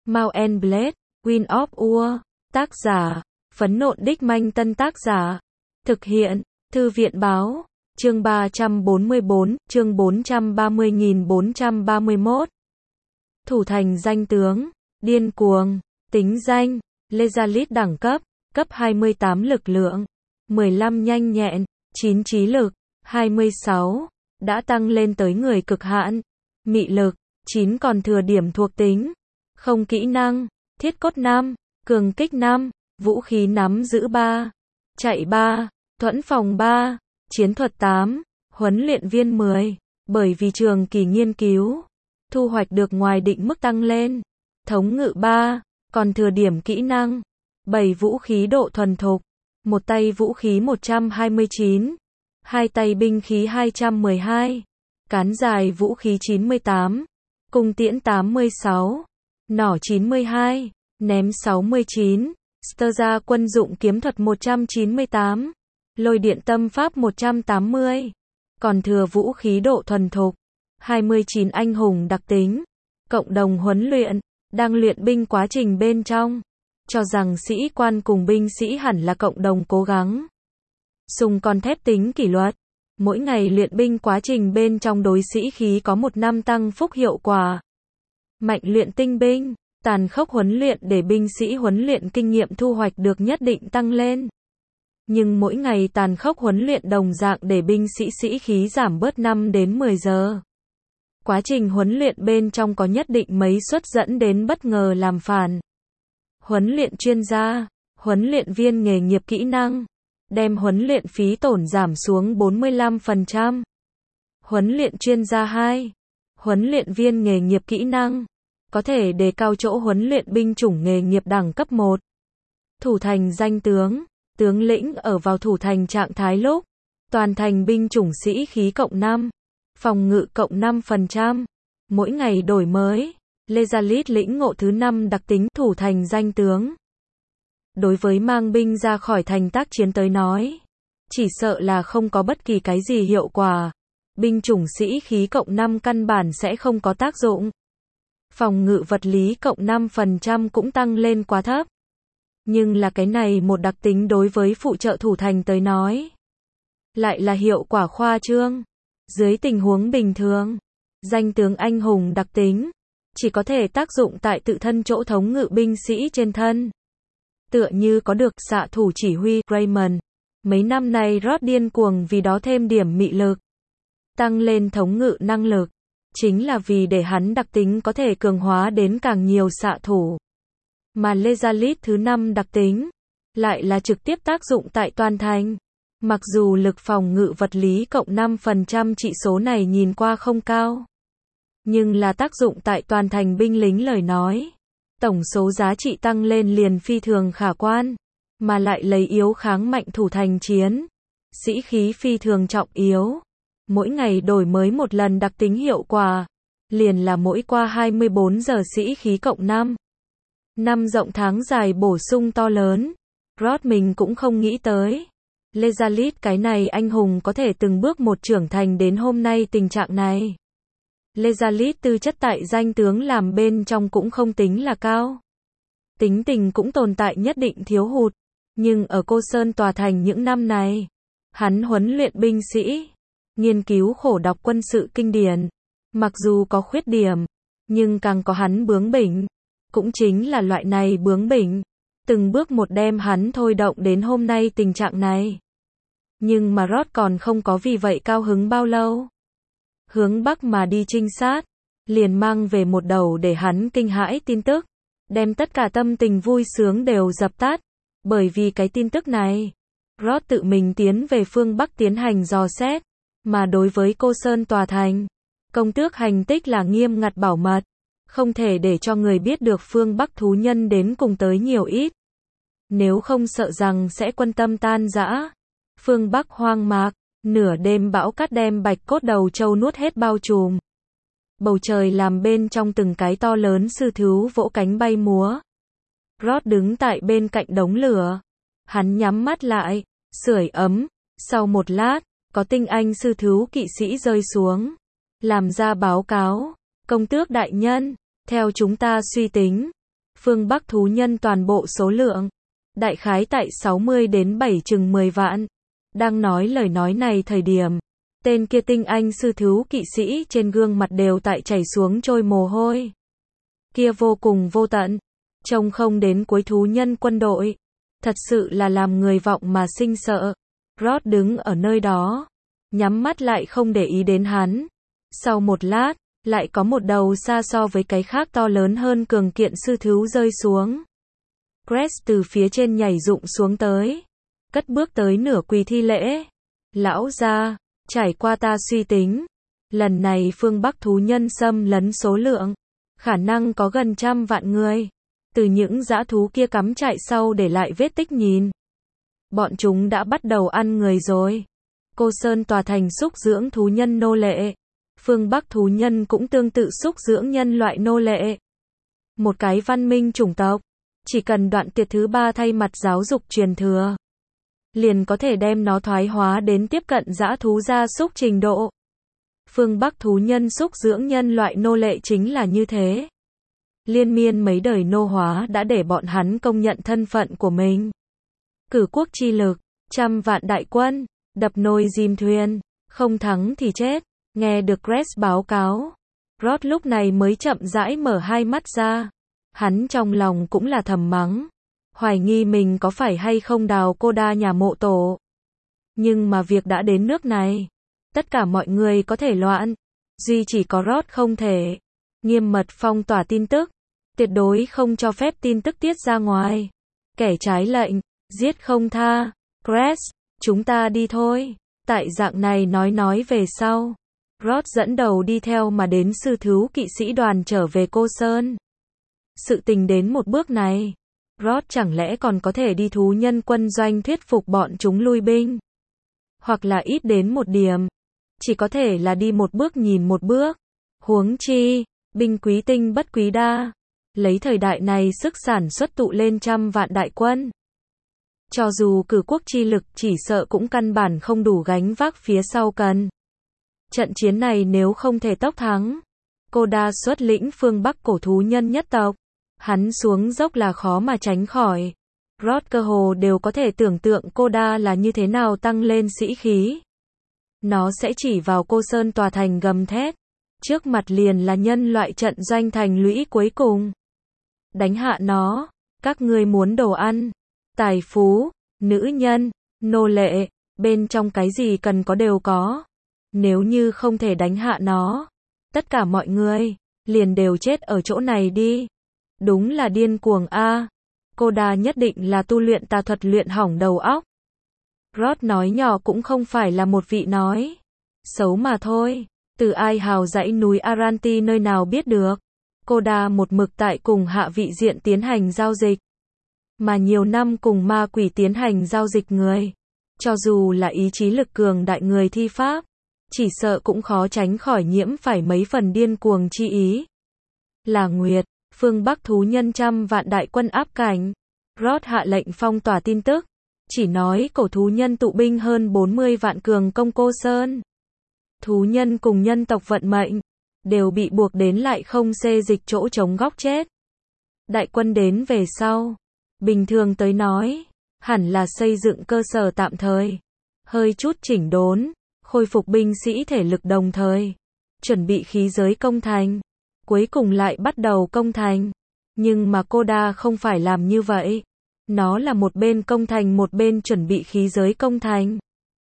Mount and Blade, Wind of War. Tác giả, Phấn Nộn Đích Manh. Tân tác giả, thực hiện, Thư viện Báo. Chương 344, chương 430.431. Thủ thành danh tướng, điên cuồng, tính danh, Lezalit đẳng cấp, cấp 28 lực lượng, 15 nhanh nhẹn, 9 trí lực, 26, đã tăng lên tới người cực hạn, mị lực, 9 còn thừa điểm thuộc tính, không kỹ năng, thiết cốt 5, cường kích 5, vũ khí nắm giữ 3, chạy 3, thuẫn phòng 3, chiến thuật 8, huấn luyện viên 10, bởi vì trường kỳ nghiên cứu, thu hoạch được ngoài định mức tăng lên, thống ngự 3, còn thừa điểm kỹ năng, 7 vũ khí độ thuần thục, một tay vũ khí 129, hai tay binh khí 212, cán dài vũ khí 98, cung tiễn 86, nỏ 92, ném 69, Sturza quân dụng kiếm thuật 198, lôi điện tâm pháp 180, còn thừa vũ khí độ thuần thục, 29 anh hùng đặc tính, cộng đồng huấn luyện, đang luyện binh quá trình bên trong, cho rằng sĩ quan cùng binh sĩ hẳn là cộng đồng cố gắng. Sùng con thép tính kỷ luật, mỗi ngày luyện binh quá trình bên trong đối sĩ khí có 1 năm tăng phúc hiệu quả. Mạnh luyện tinh binh, tàn khốc huấn luyện để binh sĩ huấn luyện kinh nghiệm thu hoạch được nhất định tăng lên. Nhưng mỗi ngày tàn khốc huấn luyện đồng dạng để binh sĩ sĩ khí giảm bớt 5 đến 10 giờ. Quá trình huấn luyện bên trong có nhất định mấy suất dẫn đến bất ngờ làm phản. Huấn luyện chuyên gia, huấn luyện viên nghề nghiệp kỹ năng, đem huấn luyện phí tổn giảm xuống 45%. Huấn luyện chuyên gia 2, huấn luyện viên nghề nghiệp kỹ năng, có thể đề cao chỗ huấn luyện binh chủng nghề nghiệp đẳng cấp 1. Thủ thành danh tướng, tướng lĩnh ở vào thủ thành trạng thái lúc, toàn thành binh chủng sĩ khí cộng 5, phòng ngự cộng 5%, mỗi ngày đổi mới. Lezalit lĩnh ngộ thứ 5 đặc tính thủ thành danh tướng. Đối với mang binh ra khỏi thành tác chiến tới nói, chỉ sợ là không có bất kỳ cái gì hiệu quả. Binh chủng sĩ khí cộng 5 căn bản sẽ không có tác dụng. Phòng ngự vật lý cộng 5% cũng tăng lên quá thấp. Nhưng là cái này một đặc tính đối với phụ trợ thủ thành tới nói, lại là hiệu quả khoa trương. Dưới tình huống bình thường, danh tướng anh hùng đặc tính chỉ có thể tác dụng tại tự thân chỗ thống ngự binh sĩ trên thân. Tựa như có được xạ thủ chỉ huy Raymond. Mấy năm nay Rod điên cuồng vì đó thêm điểm mị lực, tăng lên thống ngự năng lực, chính là vì để hắn đặc tính có thể cường hóa đến càng nhiều xạ thủ. Mà Lezalit thứ 5 đặc tính lại là trực tiếp tác dụng tại toàn thành. Mặc dù lực phòng ngự vật lý cộng 5% trị số này nhìn qua không cao, nhưng là tác dụng tại toàn thành binh lính lời nói, tổng số giá trị tăng lên liền phi thường khả quan, mà lại lấy yếu kháng mạnh thủ thành chiến. Sĩ khí phi thường trọng yếu. Mỗi ngày đổi mới một lần đặc tính hiệu quả, liền là mỗi qua 24 giờ sĩ khí cộng 5. Năm rộng tháng dài bổ sung to lớn. Rod mình cũng không nghĩ tới. Lezalit cái này anh hùng có thể từng bước một trưởng thành đến hôm nay tình trạng này. Lezalit tư chất tại danh tướng làm bên trong cũng không tính là cao. Tính tình cũng tồn tại nhất định thiếu hụt. Nhưng ở Cô Sơn tòa thành những năm này, hắn huấn luyện binh sĩ, nghiên cứu khổ đọc quân sự kinh điển. Mặc dù có khuyết điểm, nhưng càng có hắn bướng bỉnh. Cũng chính là loại này bướng bỉnh, từng bước một đem hắn thôi động đến hôm nay tình trạng này. Nhưng mà Rod còn không có vì vậy cao hứng bao lâu. Hướng Bắc mà đi trinh sát, liền mang về một đầu để hắn kinh hãi tin tức, đem tất cả tâm tình vui sướng đều dập tắt. Bởi vì cái tin tức này, Rod tự mình tiến về phương Bắc tiến hành dò xét, mà đối với Cô Sơn tòa thành, công tước hành tích là nghiêm ngặt bảo mật, không thể để cho người biết được phương Bắc thú nhân đến cùng tới nhiều ít. Nếu không sợ rằng sẽ quân tâm tan rã. Phương Bắc hoang mạc, nửa đêm bão cát đem bạch cốt đầu trâu nuốt hết bao trùm. Bầu trời làm bên trong từng cái to lớn sư thú vỗ cánh bay múa. Rod đứng tại bên cạnh đống lửa. Hắn nhắm mắt lại, sưởi ấm. Sau một lát, có tinh anh sư thú kỵ sĩ rơi xuống, làm ra báo cáo. Công tước đại nhân, theo chúng ta suy tính, Phương Bắc thú nhân toàn bộ số lượng. Đại khái tại 60 đến 7 chừng 10 vạn. Đang nói lời nói này thời điểm. Tên kia tinh anh sư thú kỵ sĩ trên gương mặt đều tại chảy xuống trôi mồ hôi. Kia vô cùng vô tận. Trông không đến cuối thú nhân quân đội. Thật sự là làm người vọng mà sinh sợ. Rod đứng ở nơi đó. Nhắm mắt lại không để ý đến hắn. Sau một lát, lại có một đầu xa so với cái khác to lớn hơn cường kiện sư thú rơi xuống. Crest từ phía trên nhảy rụng xuống tới. Cất bước tới nửa quỳ thi lễ. Lão gia, trải qua ta suy tính. Lần này phương Bắc thú nhân xâm lấn số lượng. Khả năng có gần 100 vạn người. Từ những dã thú kia cắm chạy sau để lại vết tích nhìn. Bọn chúng đã bắt đầu ăn người rồi. Cô Sơn tòa thành xúc dưỡng thú nhân nô lệ. Phương Bắc thú nhân cũng tương tự xúc dưỡng nhân loại nô lệ. Một cái văn minh chủng tộc. Chỉ cần đoạn tiệt thứ 3 thay mặt giáo dục truyền thừa. Liền có thể đem nó thoái hóa đến tiếp cận dã thú gia súc trình độ. Phương Bắc thú nhân xúc dưỡng nhân loại nô lệ chính là như thế. Liên miên mấy đời nô hóa đã để bọn hắn công nhận thân phận của mình. Cử quốc chi lực, 100 vạn đại quân, đập nồi dìm thuyền, không thắng thì chết. Nghe được Crest báo cáo, Rod lúc này mới chậm rãi mở hai mắt ra. Hắn trong lòng cũng là thầm mắng. Hoài nghi mình có phải hay không đào cô đa nhà mộ tổ. Nhưng mà việc đã đến nước này. Tất cả mọi người có thể loạn. Duy chỉ có Rod không thể. Nghiêm mật phong tỏa tin tức. Tuyệt đối không cho phép tin tức tiết ra ngoài. Kẻ trái lệnh, giết không tha. Crest, chúng ta đi thôi. Tại dạng này nói về sau. Rod dẫn đầu đi theo mà đến sư thú kỵ sĩ đoàn trở về Cô Sơn. Sự tình đến một bước này. Rod chẳng lẽ còn có thể đi thú nhân quân doanh thuyết phục bọn chúng lui binh. Hoặc là ít đến một điểm. Chỉ có thể là đi một bước nhìn một bước. Huống chi, binh quý tinh bất quý đa. Lấy thời đại này sức sản xuất tụ lên 100 vạn đại quân. Cho dù cử quốc chi lực chỉ sợ cũng căn bản không đủ gánh vác phía sau cần. Trận chiến này nếu không thể tốc thắng. Cô đa xuất lĩnh phương Bắc cổ thú nhân nhất tộc. Hắn xuống dốc là khó mà tránh khỏi. Rod cơ hồ đều có thể tưởng tượng cô đa là như thế nào tăng lên sĩ khí. Nó sẽ chỉ vào Cô Sơn tòa thành gầm thét. Trước mặt liền là nhân loại trận doanh thành lũy cuối cùng. Đánh hạ nó. Các ngươi muốn đồ ăn, tài phú, nữ nhân, nô lệ, bên trong cái gì cần có đều có. Nếu như không thể đánh hạ nó, tất cả mọi người liền đều chết ở chỗ này đi. Đúng là điên cuồng a. Cô đa nhất định là tu luyện tà thuật luyện hỏng đầu óc. Rod nói nhỏ cũng không phải là một vị nói xấu mà thôi. Từ ai hào dãy núi Aranti nơi nào biết được. Cô đa một mực tại cùng hạ vị diện tiến hành giao dịch. Mà nhiều năm cùng ma quỷ tiến hành giao dịch người. Cho dù là ý chí lực cường đại người thi pháp. Chỉ sợ cũng khó tránh khỏi nhiễm phải mấy phần điên cuồng chi ý. Là Nguyệt, phương Bắc thú nhân 100 vạn đại quân áp cảnh. Rod hạ lệnh phong tỏa tin tức. Chỉ nói cổ thú nhân tụ binh hơn 40 vạn cường công Cô Sơn. Thú nhân cùng nhân tộc vận mệnh. Đều bị buộc đến lại không xê dịch chỗ chống góc chết. Đại quân đến về sau. Bình thường tới nói. Hẳn là xây dựng cơ sở tạm thời. Hơi chút chỉnh đốn. Khôi phục binh sĩ thể lực đồng thời. Chuẩn bị khí giới công thành. Cuối cùng lại bắt đầu công thành. Nhưng mà cô đa không phải làm như vậy. Nó là một bên công thành một bên chuẩn bị khí giới công thành.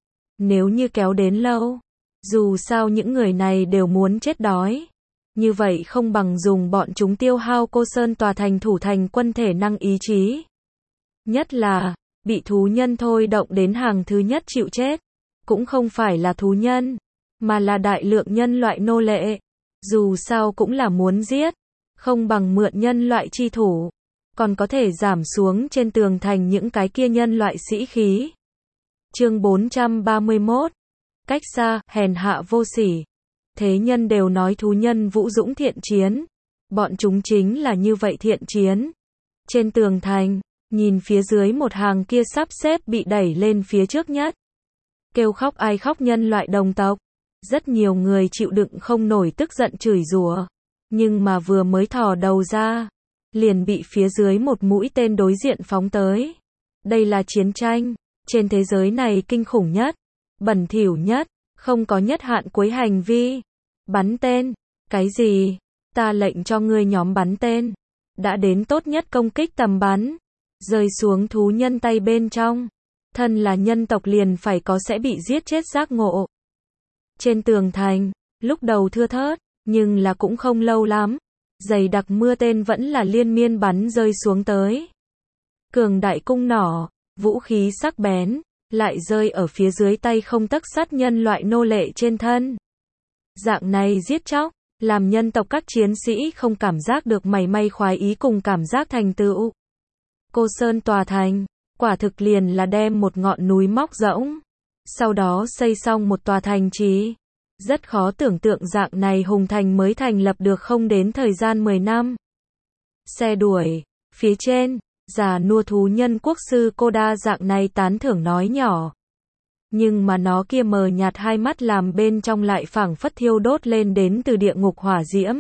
Nếu như kéo đến lâu. Dù sao những người này đều muốn chết đói. Như vậy không bằng dùng bọn chúng tiêu hao Cô Sơn tòa thành thủ thành quân thể năng ý chí. Nhất là, bị thú nhân thôi động đến hàng thứ nhất chịu chết. Cũng không phải là thú nhân, mà là đại lượng nhân loại nô lệ. Dù sao cũng là muốn giết, không bằng mượn nhân loại chi thủ. Còn có thể giảm xuống trên tường thành những cái kia nhân loại sĩ khí. Chương 431. Cách xa, hèn hạ vô sỉ. Thế nhân đều nói thú nhân vũ dũng thiện chiến. Bọn chúng chính là như vậy thiện chiến. Trên tường thành, nhìn phía dưới một hàng kia sắp xếp bị đẩy lên phía trước nhất. Kêu khóc ai khóc nhân loại đồng tộc. Rất nhiều người chịu đựng không nổi tức giận chửi rủa. Nhưng mà vừa mới thò đầu ra, liền bị phía dưới một mũi tên đối diện phóng tới. Đây là chiến tranh, trên thế giới này kinh khủng nhất, bẩn thỉu nhất, không có nhất hạn cuối hành vi. Bắn tên, cái gì? Ta lệnh cho ngươi nhóm bắn tên. Đã đến tốt nhất công kích tầm bắn, rơi xuống thú nhân tay bên trong. Thân là nhân tộc liền phải có sẽ bị giết chết giác ngộ. Trên tường thành, lúc đầu thưa thớt, nhưng là cũng không lâu lắm. Dày đặc mưa tên vẫn là liên miên bắn rơi xuống tới. Cường đại cung nỏ, vũ khí sắc bén, lại rơi ở phía dưới tay không tấc sắt nhân loại nô lệ trên thân. Dạng này giết chóc, làm nhân tộc các chiến sĩ không cảm giác được mảy may khoái ý cùng cảm giác thành tựu. Cô Sơn tòa thành, quả thực liền là đem một ngọn núi móc rỗng, sau đó xây xong một tòa thành trì. Rất khó tưởng tượng dạng này hùng thành mới thành lập được không đến thời gian 10 năm. Xe đuổi, phía trên, già nua thú nhân quốc sư Koda dạng này tán thưởng nói nhỏ. Nhưng mà nó kia mờ nhạt hai mắt làm bên trong lại phảng phất thiêu đốt lên đến từ địa ngục hỏa diễm.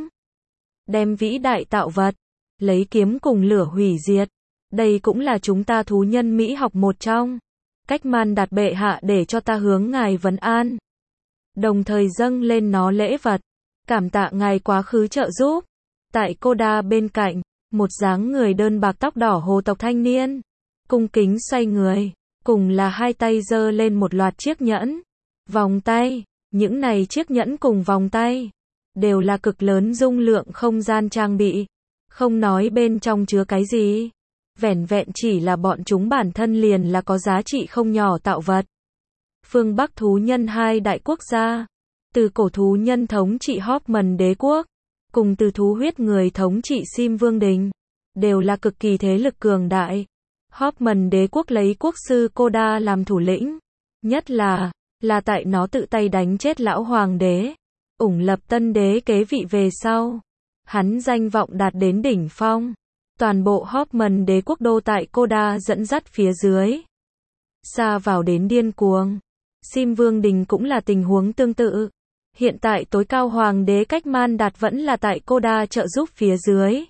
Đem vĩ đại tạo vật, lấy kiếm cùng lửa hủy diệt. Đây cũng là chúng ta thú nhân Mỹ học một trong. Cách Man Đạt bệ hạ để cho ta hướng ngài vấn an. Đồng thời dâng lên nó lễ vật. Cảm tạ ngài quá khứ trợ giúp. Tại Koda bên cạnh, một dáng người đơn bạc tóc đỏ hồ tộc thanh niên. Cung kính xoay người. Cùng là hai tay giơ lên một loạt chiếc nhẫn. Vòng tay. Những này chiếc nhẫn cùng vòng tay. Đều là cực lớn dung lượng không gian trang bị. Không nói bên trong chứa cái gì. Vẻn vẹn chỉ là bọn chúng bản thân liền là có giá trị không nhỏ tạo vật. Phương Bắc thú nhân hai đại quốc gia. Từ cổ thú nhân thống trị Hoffman đế quốc. Cùng từ thú huyết người thống trị Sim Vương Đình. Đều là cực kỳ thế lực cường đại. Hoffman đế quốc lấy quốc sư Koda làm thủ lĩnh. Nhất là tại nó tự tay đánh chết lão hoàng đế. Ủng lập tân đế kế vị về sau. Hắn danh vọng đạt đến đỉnh phong. Toàn bộ Hoffman đế quốc đô tại Koda dẫn dắt phía dưới. Xa vào đến điên cuồng. Sim Vương Đình cũng là tình huống tương tự. Hiện tại tối cao hoàng đế cách Man Đạt vẫn là tại Koda trợ giúp phía dưới.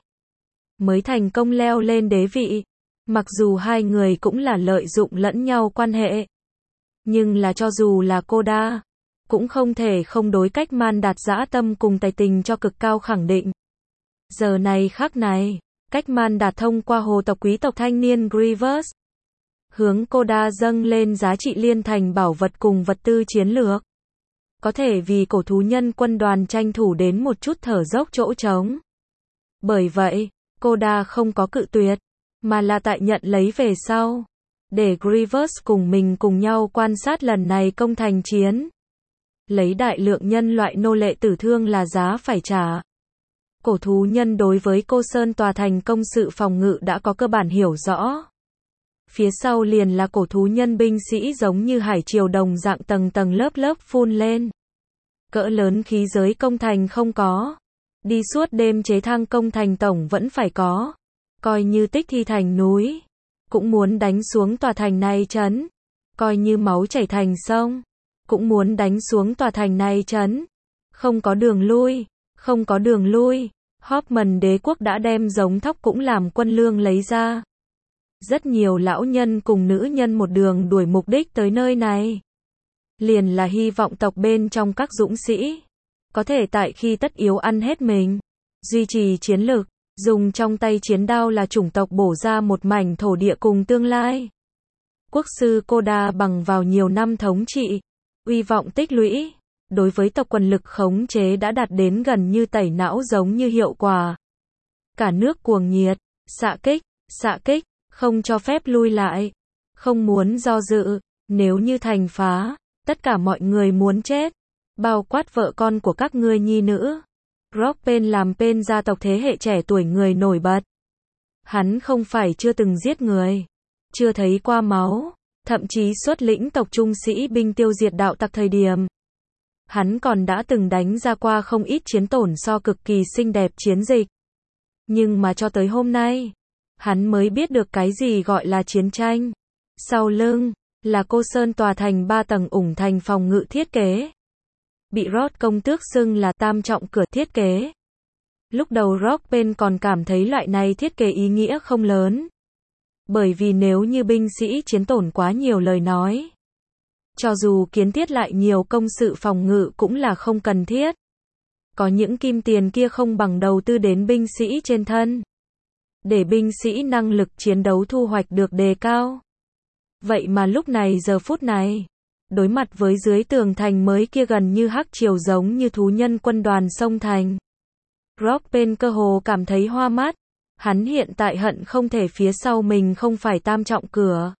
Mới thành công leo lên đế vị. Mặc dù hai người cũng là lợi dụng lẫn nhau quan hệ. Nhưng là cho dù là Koda, cũng không thể không đối cách Man Đạt dã tâm cùng tài tình cho cực cao khẳng định. Giờ này khắc này, cách Man Đạt thông qua hồ tộc quý tộc thanh niên Grievous. Hướng Koda dâng lên giá trị liên thành bảo vật cùng vật tư chiến lược. Có thể vì cổ thú nhân quân đoàn tranh thủ đến một chút thở dốc chỗ trống. Bởi vậy, Koda không có cự tuyệt, mà là tại nhận lấy về sau. Để Grievous cùng mình cùng nhau quan sát lần này công thành chiến. Lấy đại lượng nhân loại nô lệ tử thương là giá phải trả. Cổ thú nhân đối với Cô Sơn tòa thành công sự phòng ngự đã có cơ bản hiểu rõ. Phía sau liền là cổ thú nhân binh sĩ giống như hải triều đồng dạng tầng tầng lớp lớp phun lên. Cỡ lớn khí giới công thành không có. Đi suốt đêm chế thang công thành tổng vẫn phải có. Coi như tích thi thành núi. Cũng muốn đánh xuống tòa thành này trấn. Coi như máu chảy thành sông. Cũng muốn đánh xuống tòa thành này trấn. Không có đường lui. Không có đường lui. Hoffman đế quốc đã đem giống thóc cũng làm quân lương lấy ra. Rất nhiều lão nhân cùng nữ nhân một đường đuổi mục đích tới nơi này. Liền là hy vọng tộc bên trong các dũng sĩ. Có thể tại khi tất yếu ăn hết mình. Duy trì chiến lực. Dùng trong tay chiến đao là chủng tộc bổ ra một mảnh thổ địa cùng tương lai. Quốc sư Koda bằng vào nhiều năm thống trị. Uy vọng tích lũy. Đối với tộc quyền lực khống chế đã đạt đến gần như tẩy não giống như hiệu quả. Cả nước cuồng nhiệt. Xạ kích. Không cho phép lui lại. Không muốn do dự. Nếu như thành phá. Tất cả mọi người muốn chết. Bao quát vợ con của các ngươi nhi nữ. Rockpen làm Pen gia tộc thế hệ trẻ tuổi người nổi bật. Hắn không phải chưa từng giết người. Chưa thấy qua máu. Thậm chí xuất lĩnh tộc trung sĩ binh tiêu diệt đạo tặc thời điểm. Hắn còn đã từng đánh ra qua không ít chiến tổn so cực kỳ xinh đẹp chiến dịch. Nhưng mà cho tới hôm nay, hắn mới biết được cái gì gọi là chiến tranh. Sau lưng, là Cô Sơn tòa thành 3 tầng ủng thành phòng ngự thiết kế. Bị Rod công tước xưng là tam trọng cửa thiết kế. Lúc đầu Rockpen còn cảm thấy loại này thiết kế ý nghĩa không lớn. Bởi vì nếu như binh sĩ chiến tổn quá nhiều lời nói, cho dù kiến thiết lại nhiều công sự phòng ngự cũng là không cần thiết. Có những kim tiền kia không bằng đầu tư đến binh sĩ trên thân. Để binh sĩ năng lực chiến đấu thu hoạch được đề cao. Vậy mà lúc này giờ phút này, đối mặt với dưới tường thành mới kia gần như hắc triều giống như thú nhân quân đoàn xông thành. Rockpen cơ hồ cảm thấy hoa mắt. Hắn hiện tại hận không thể phía sau mình không phải tam trọng cửa,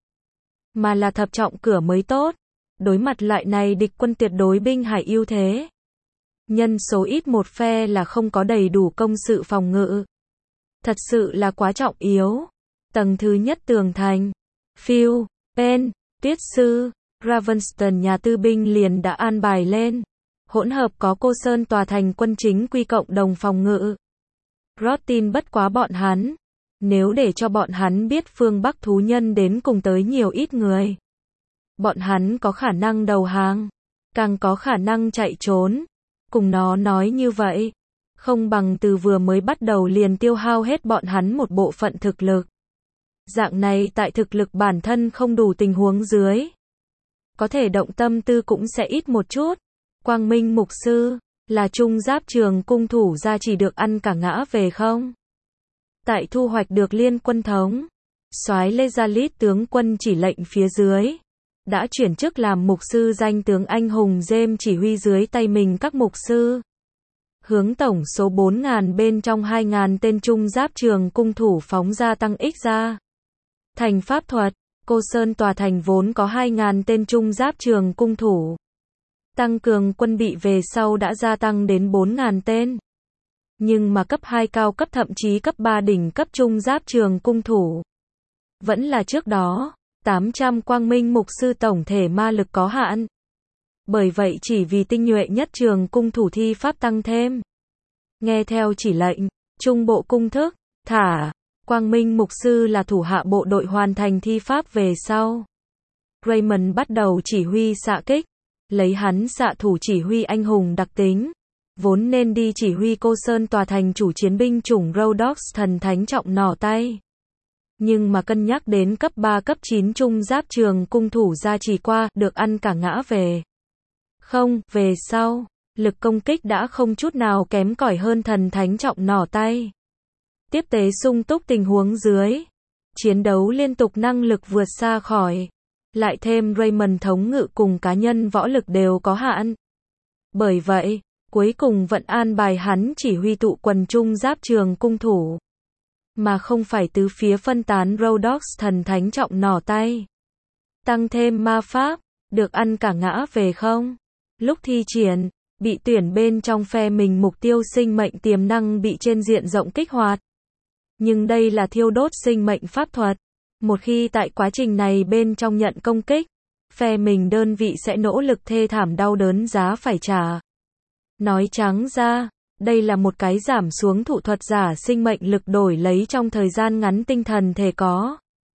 mà là thập trọng cửa mới tốt. Đối mặt loại này địch quân tuyệt đối binh hải ưu thế. Nhân số ít một phe là không có đầy đủ công sự phòng ngự. Thật sự là quá trọng yếu. Tầng thứ nhất tường thành. Phil, Pen, Tiết sư, Ravenston nhà tư binh liền đã an bài lên. Hỗn hợp có Cô Sơn tòa thành quân chính quy cộng đồng phòng ngự. Rod tin bất quá bọn hắn. Nếu để cho bọn hắn biết phương Bắc thú nhân đến cùng tới nhiều ít người, bọn hắn có khả năng đầu hàng, càng có khả năng chạy trốn. Cùng nó nói như vậy, không bằng từ vừa mới bắt đầu liền tiêu hao hết bọn hắn một bộ phận thực lực. Dạng này tại thực lực bản thân không đủ tình huống dưới, có thể động tâm tư cũng sẽ ít một chút. Quang Minh mục sư, là trung giáp trường cung thủ ra chỉ được ăn cả ngã về không? Tại thu hoạch được liên quân thống, soái Lezalit tướng quân chỉ lệnh phía dưới, đã chuyển chức làm mục sư danh tướng anh hùng James chỉ huy dưới tay mình các mục sư. Hướng tổng số 4.000 bên trong 2.000 tên trung giáp trường cung thủ phóng ra tăng ích ra. Thành pháp thuật, Cô Sơn tòa thành vốn có 2.000 tên trung giáp trường cung thủ. Tăng cường quân bị về sau đã gia tăng đến 4.000 tên. Nhưng mà cấp 2 cao cấp thậm chí cấp 3 đỉnh cấp trung giáp trường cung thủ. Vẫn là trước đó, 800 quang minh mục sư tổng thể ma lực có hạn. Bởi vậy chỉ vì tinh nhuệ nhất trường cung thủ thi pháp tăng thêm. Nghe theo chỉ lệnh, trung bộ cung thức, thả, quang minh mục sư là thủ hạ bộ đội hoàn thành thi pháp về sau. Raymond bắt đầu chỉ huy xạ kích, lấy hắn xạ thủ chỉ huy anh hùng đặc tính. Vốn nên đi chỉ huy Cô Sơn tòa thành chủ chiến binh chủng Rhodox thần thánh trọng nỏ tay. Nhưng mà cân nhắc đến cấp 3 cấp 9 trung giáp trường cung thủ ra chỉ qua, được ăn cả ngã về. Không, về sau, lực công kích đã không chút nào kém cỏi hơn thần thánh trọng nỏ tay. Tiếp tế sung túc tình huống dưới, chiến đấu liên tục năng lực vượt xa khỏi. Lại thêm Raymond thống ngự cùng cá nhân võ lực đều có hạn. Bởi vậy, cuối cùng vẫn an bài hắn chỉ huy tụ quần trung giáp trường cung thủ, mà không phải tứ phía phân tán Rhodox thần thánh trọng nỏ tay. Tăng thêm ma pháp, được ăn cả ngã về không? Lúc thi triển, bị tuyển bên trong phe mình mục tiêu sinh mệnh tiềm năng bị trên diện rộng kích hoạt. Nhưng đây là thiêu đốt sinh mệnh pháp thuật. Một khi tại quá trình này bên trong nhận công kích, phe mình đơn vị sẽ nỗ lực thê thảm đau đớn giá phải trả. Nói trắng ra, đây là một cái giảm xuống thụ thuật giả sinh mệnh lực đổi lấy trong thời gian ngắn tinh thần thể có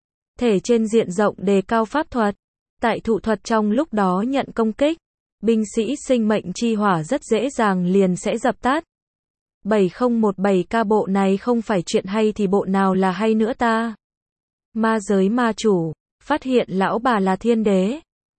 thể trên diện rộng đề cao pháp thuật. Tại thụ thuật trong lúc đó nhận công kích, binh sĩ sinh mệnh chi hỏa rất dễ dàng liền sẽ dập tắt. 7017K bộ này không phải chuyện hay thì bộ nào là hay nữa ta? Ma giới ma chủ, phát hiện lão bà là thiên đế.